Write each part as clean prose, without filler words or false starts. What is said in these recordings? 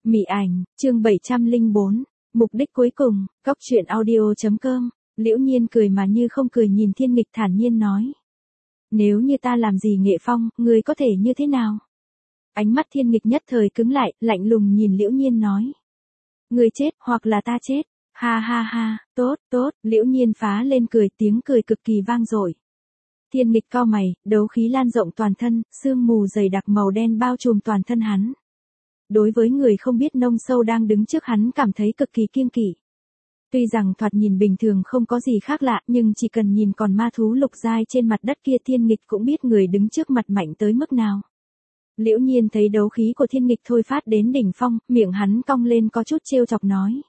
Mị ảnh, chương 704, mục đích cuối cùng, Cóc truyện audio.com, Liễu Nhiên cười mà như không cười nhìn Thiên Nghịch thản nhiên nói. Nếu như ta làm gì Nghệ Phong, ngươi có thể như thế nào? Ánh mắt Thiên Nghịch nhất thời cứng lại, lạnh lùng nhìn Liễu Nhiên nói. Ngươi chết, hoặc là ta chết. Ha ha ha, tốt, tốt, Liễu Nhiên phá lên cười, tiếng cười cực kỳ vang dội. Thiên Nghịch cau mày, đấu khí lan rộng toàn thân, sương mù dày đặc màu đen bao trùm toàn thân hắn. Đối với người không biết nông sâu đang đứng trước hắn cảm thấy cực kỳ kiêng kỵ. Tuy rằng thoạt nhìn bình thường không có gì khác lạ, nhưng chỉ cần nhìn con ma thú lục giai trên mặt đất kia Thiên Nghịch cũng biết người đứng trước mặt mạnh tới mức nào. Liễu Nhiên thấy đấu khí của Thiên Nghịch thôi phát đến đỉnh phong, miệng hắn cong lên có chút trêu chọc nói.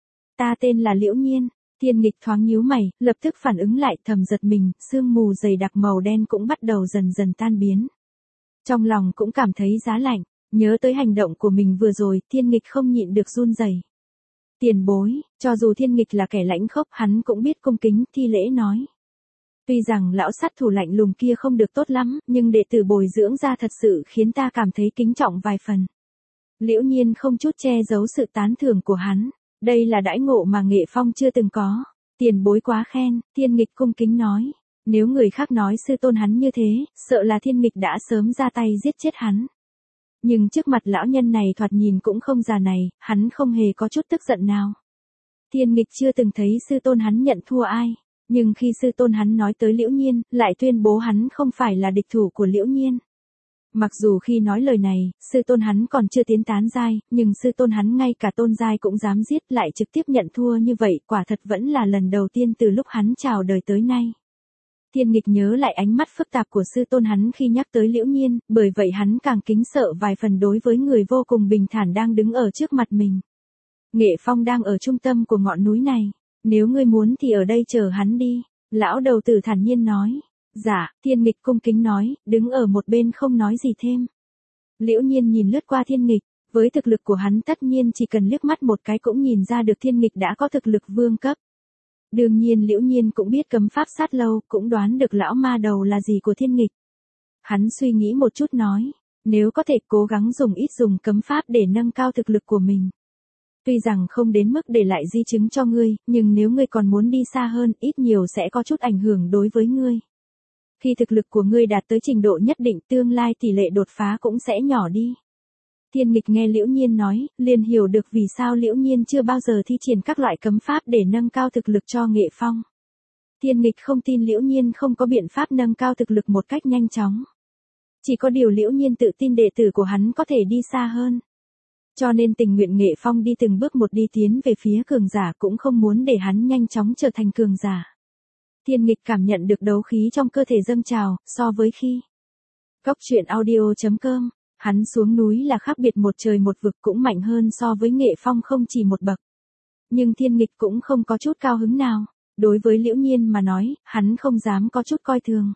Ta tên là Liễu Nhiên. Thiên Nghịch thoáng nhíu mày, lập tức phản ứng lại thầm giật mình, sương mù dày đặc màu đen cũng bắt đầu dần dần tan biến. Trong lòng cũng cảm thấy giá lạnh, nhớ tới hành động của mình vừa rồi, Thiên Nghịch không nhịn được run rẩy. Tiền bối, cho dù Thiên Nghịch là kẻ lãnh khốc hắn cũng biết cung kính thi lễ nói. Tuy rằng lão sát thủ lạnh lùng kia không được tốt lắm, nhưng đệ tử bồi dưỡng ra thật sự khiến ta cảm thấy kính trọng vài phần. Liễu Nhiên không chút che giấu sự tán thưởng của hắn. Đây là đãi ngộ mà Nghệ Phong chưa từng có. Tiền bối quá khen, Thiên Nghịch cung kính nói. Nếu người khác nói sư tôn hắn như thế, sợ là Thiên Nghịch đã sớm ra tay giết chết hắn. Nhưng trước mặt lão nhân này thoạt nhìn cũng không già này, hắn không hề có chút tức giận nào. Thiên Nghịch chưa từng thấy sư tôn hắn nhận thua ai, nhưng khi sư tôn hắn nói tới Liễu Nhiên, lại tuyên bố hắn không phải là địch thủ của Liễu Nhiên. Mặc dù khi nói lời này, sư tôn hắn còn chưa tiến tán giai, nhưng sư tôn hắn ngay cả tôn giai cũng dám giết lại trực tiếp nhận thua như vậy, quả thật vẫn là lần đầu tiên từ lúc hắn chào đời tới nay. Thiên Nghịch nhớ lại ánh mắt phức tạp của sư tôn hắn khi nhắc tới Liễu Nhiên, bởi vậy hắn càng kính sợ vài phần đối với người vô cùng bình thản đang đứng ở trước mặt mình. Nghệ Phong đang ở trung tâm của ngọn núi này, nếu ngươi muốn thì ở đây chờ hắn đi, lão đầu tử thản nhiên nói. Dạ, Thiên Nghịch cung kính nói, đứng ở một bên không nói gì thêm. Liễu Nhiên nhìn lướt qua Thiên Nghịch, với thực lực của hắn tất nhiên chỉ cần liếc mắt một cái cũng nhìn ra được Thiên Nghịch đã có thực lực vương cấp. Đương nhiên Liễu Nhiên cũng biết cấm pháp sát lâu, cũng đoán được lão ma đầu là gì của Thiên Nghịch. Hắn suy nghĩ một chút nói, nếu có thể cố gắng dùng ít dùng cấm pháp để nâng cao thực lực của mình. Tuy rằng không đến mức để lại di chứng cho ngươi, nhưng nếu ngươi còn muốn đi xa hơn, ít nhiều sẽ có chút ảnh hưởng đối với ngươi. Khi thực lực của ngươi đạt tới trình độ nhất định tương lai tỷ lệ đột phá cũng sẽ nhỏ đi. Thiên Nghịch nghe Liễu Nhiên nói, liền hiểu được vì sao Liễu Nhiên chưa bao giờ thi triển các loại cấm pháp để nâng cao thực lực cho Nghệ Phong. Thiên Nghịch không tin Liễu Nhiên không có biện pháp nâng cao thực lực một cách nhanh chóng. Chỉ có điều Liễu Nhiên tự tin đệ tử của hắn có thể đi xa hơn. Cho nên tình nguyện Nghệ Phong đi từng bước một đi tiến về phía cường giả cũng không muốn để hắn nhanh chóng trở thành cường giả. Thiên Nghịch cảm nhận được đấu khí trong cơ thể dâng trào, so với khi Cóc truyện audio.com, hắn xuống núi là khác biệt một trời một vực cũng mạnh hơn so với Nghệ Phong không chỉ một bậc. Nhưng Thiên Nghịch cũng không có chút cao hứng nào, đối với Liễu Nhiên mà nói, hắn không dám có chút coi thường.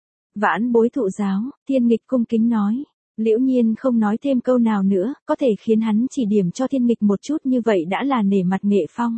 Vãn bối thụ giáo, Thiên Nghịch cung kính nói. Liễu Nhiên không nói thêm câu nào nữa, có thể khiến hắn chỉ điểm cho Thiên Nghịch một chút như vậy đã là nể mặt Nghệ Phong.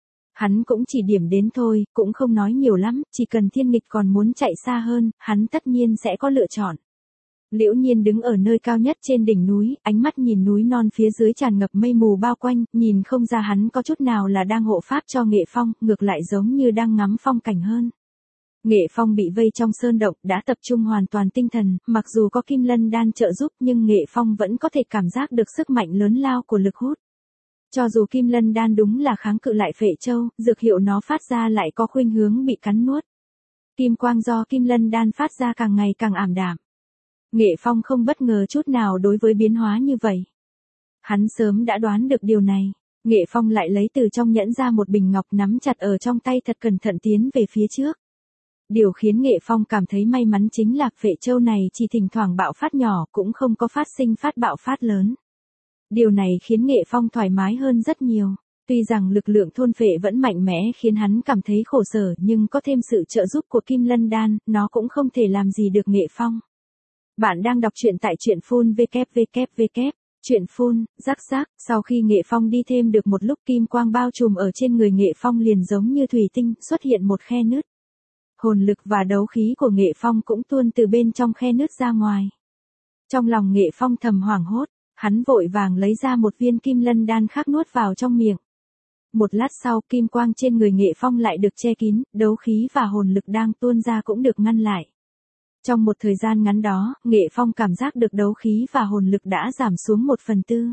Hắn cũng chỉ điểm đến thôi, cũng không nói nhiều lắm, chỉ cần Thiên Nghịch còn muốn chạy xa hơn, hắn tất nhiên sẽ có lựa chọn. Liễu Nhiên đứng ở nơi cao nhất trên đỉnh núi, ánh mắt nhìn núi non phía dưới tràn ngập mây mù bao quanh, nhìn không ra hắn có chút nào là đang hộ pháp cho Nghệ Phong, ngược lại giống như đang ngắm phong cảnh hơn. Nghệ Phong bị vây trong sơn động, đã tập trung hoàn toàn tinh thần, mặc dù có Kim Lân Đan trợ giúp nhưng Nghệ Phong vẫn có thể cảm giác được sức mạnh lớn lao của lực hút. Cho dù Kim Lân Đan đúng là kháng cự lại Phệ Châu, dược hiệu nó phát ra lại có khuynh hướng bị cắn nuốt. Kim quang do Kim Lân Đan phát ra càng ngày càng ảm đạm. Nghệ Phong không bất ngờ chút nào đối với biến hóa như vậy. Hắn sớm đã đoán được điều này. Nghệ Phong lại lấy từ trong nhẫn ra một bình ngọc nắm chặt ở trong tay thật cẩn thận tiến về phía trước. Điều khiến Nghệ Phong cảm thấy may mắn chính là Phệ Châu này chỉ thỉnh thoảng bạo phát nhỏ cũng không có phát sinh phát bạo phát lớn. Điều này khiến Nghệ Phong thoải mái hơn rất nhiều. Tuy rằng lực lượng thôn phệ vẫn mạnh mẽ khiến hắn cảm thấy khổ sở nhưng có thêm sự trợ giúp của Kim Lân Đan, nó cũng không thể làm gì được Nghệ Phong. Bạn đang đọc truyện tại truyện phun www. Truyện phun, rắc rắc, sau khi Nghệ Phong đi thêm được một lúc kim quang bao trùm ở trên người Nghệ Phong liền giống như thủy tinh, xuất hiện một khe nứt. Hồn lực và đấu khí của Nghệ Phong cũng tuôn từ bên trong khe nứt ra ngoài. Trong lòng Nghệ Phong thầm hoảng hốt, Hắn vội vàng lấy ra một viên kim lân đan khác nuốt vào trong miệng. Một lát sau, kim quang trên người Nghệ Phong lại được che kín, đấu khí và hồn lực đang tuôn ra cũng được ngăn lại. Trong một thời gian ngắn đó, Nghệ Phong cảm giác được đấu khí và hồn lực đã giảm xuống 1/4.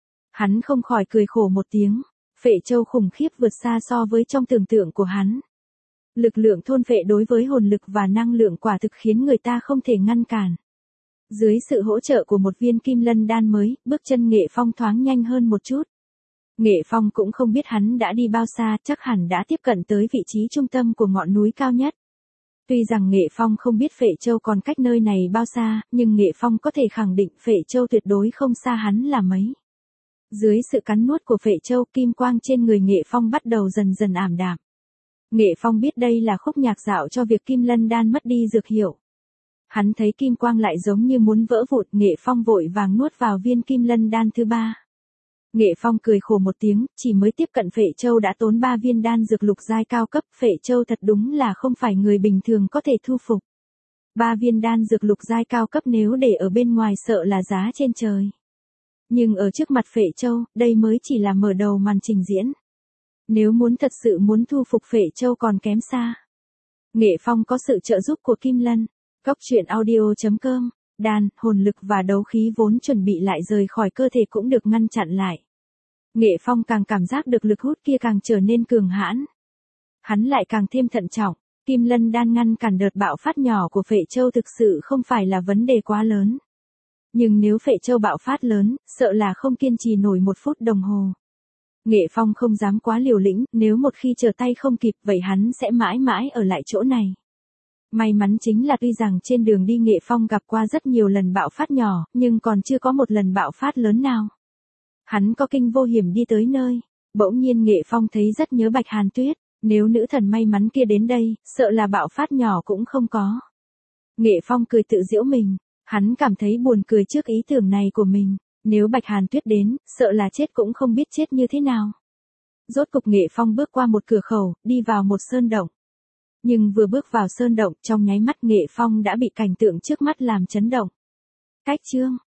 Hắn không khỏi cười khổ một tiếng, phệ châu khủng khiếp vượt xa so với trong tưởng tượng của hắn. Lực lượng thôn phệ đối với hồn lực và năng lượng quả thực khiến người ta không thể ngăn cản. Dưới sự hỗ trợ của một viên kim lân đan mới, bước chân Nghệ Phong thoáng nhanh hơn một chút. Nghệ Phong cũng không biết hắn đã đi bao xa, chắc hẳn đã tiếp cận tới vị trí trung tâm của ngọn núi cao nhất. Tuy rằng Nghệ Phong không biết Phệ Châu còn cách nơi này bao xa, nhưng Nghệ Phong có thể khẳng định Phệ Châu tuyệt đối không xa hắn là mấy. Dưới sự cắn nuốt của Phệ Châu, kim quang trên người Nghệ Phong bắt đầu dần dần ảm đạm. Nghệ Phong biết đây là khúc nhạc dạo cho việc kim lân đan mất đi dược hiệu. Hắn thấy kim quang lại giống như muốn vỡ vụn, Nghệ Phong vội vàng nuốt vào viên kim lân đan thứ 3. Nghệ Phong cười khổ một tiếng, chỉ mới tiếp cận Phệ Châu đã tốn 3 viên đan dược lục giai cao cấp, Phệ Châu thật đúng là không phải người bình thường có thể thu phục. 3 viên đan dược lục giai cao cấp nếu để ở bên ngoài sợ là giá trên trời. Nhưng ở trước mặt Phệ Châu, đây mới chỉ là mở đầu màn trình diễn. Nếu thật sự muốn thu phục Phệ Châu còn kém xa. Nghệ Phong có sự trợ giúp của Kim Lân. Cóc truyện audio.com, đan, hồn lực và đấu khí vốn chuẩn bị lại rời khỏi cơ thể cũng được ngăn chặn lại. Nghệ Phong càng cảm giác được lực hút kia càng trở nên cường hãn. Hắn lại càng thêm thận trọng, Kim Lân đan ngăn cản đợt bạo phát nhỏ của Phệ Châu thực sự không phải là vấn đề quá lớn. Nhưng nếu Phệ Châu bạo phát lớn, sợ là không kiên trì nổi 1 phút đồng hồ. Nghệ Phong không dám quá liều lĩnh, nếu một khi trở tay không kịp vậy hắn sẽ mãi mãi ở lại chỗ này. May mắn chính là tuy rằng trên đường đi Nghệ Phong gặp qua rất nhiều lần bạo phát nhỏ, nhưng còn chưa có một lần bạo phát lớn nào. Hắn có kinh vô hiểm đi tới nơi, bỗng nhiên Nghệ Phong thấy rất nhớ Bạch Hàn Tuyết, nếu nữ thần may mắn kia đến đây, sợ là bạo phát nhỏ cũng không có. Nghệ Phong cười tự giễu mình, hắn cảm thấy buồn cười trước ý tưởng này của mình, nếu Bạch Hàn Tuyết đến, sợ là chết cũng không biết chết như thế nào. Rốt cục Nghệ Phong bước qua một cửa khẩu, đi vào một sơn động. Nhưng vừa bước vào sơn động, trong nháy mắt Nghệ Phong đã bị cảnh tượng trước mắt làm chấn động. Cách chương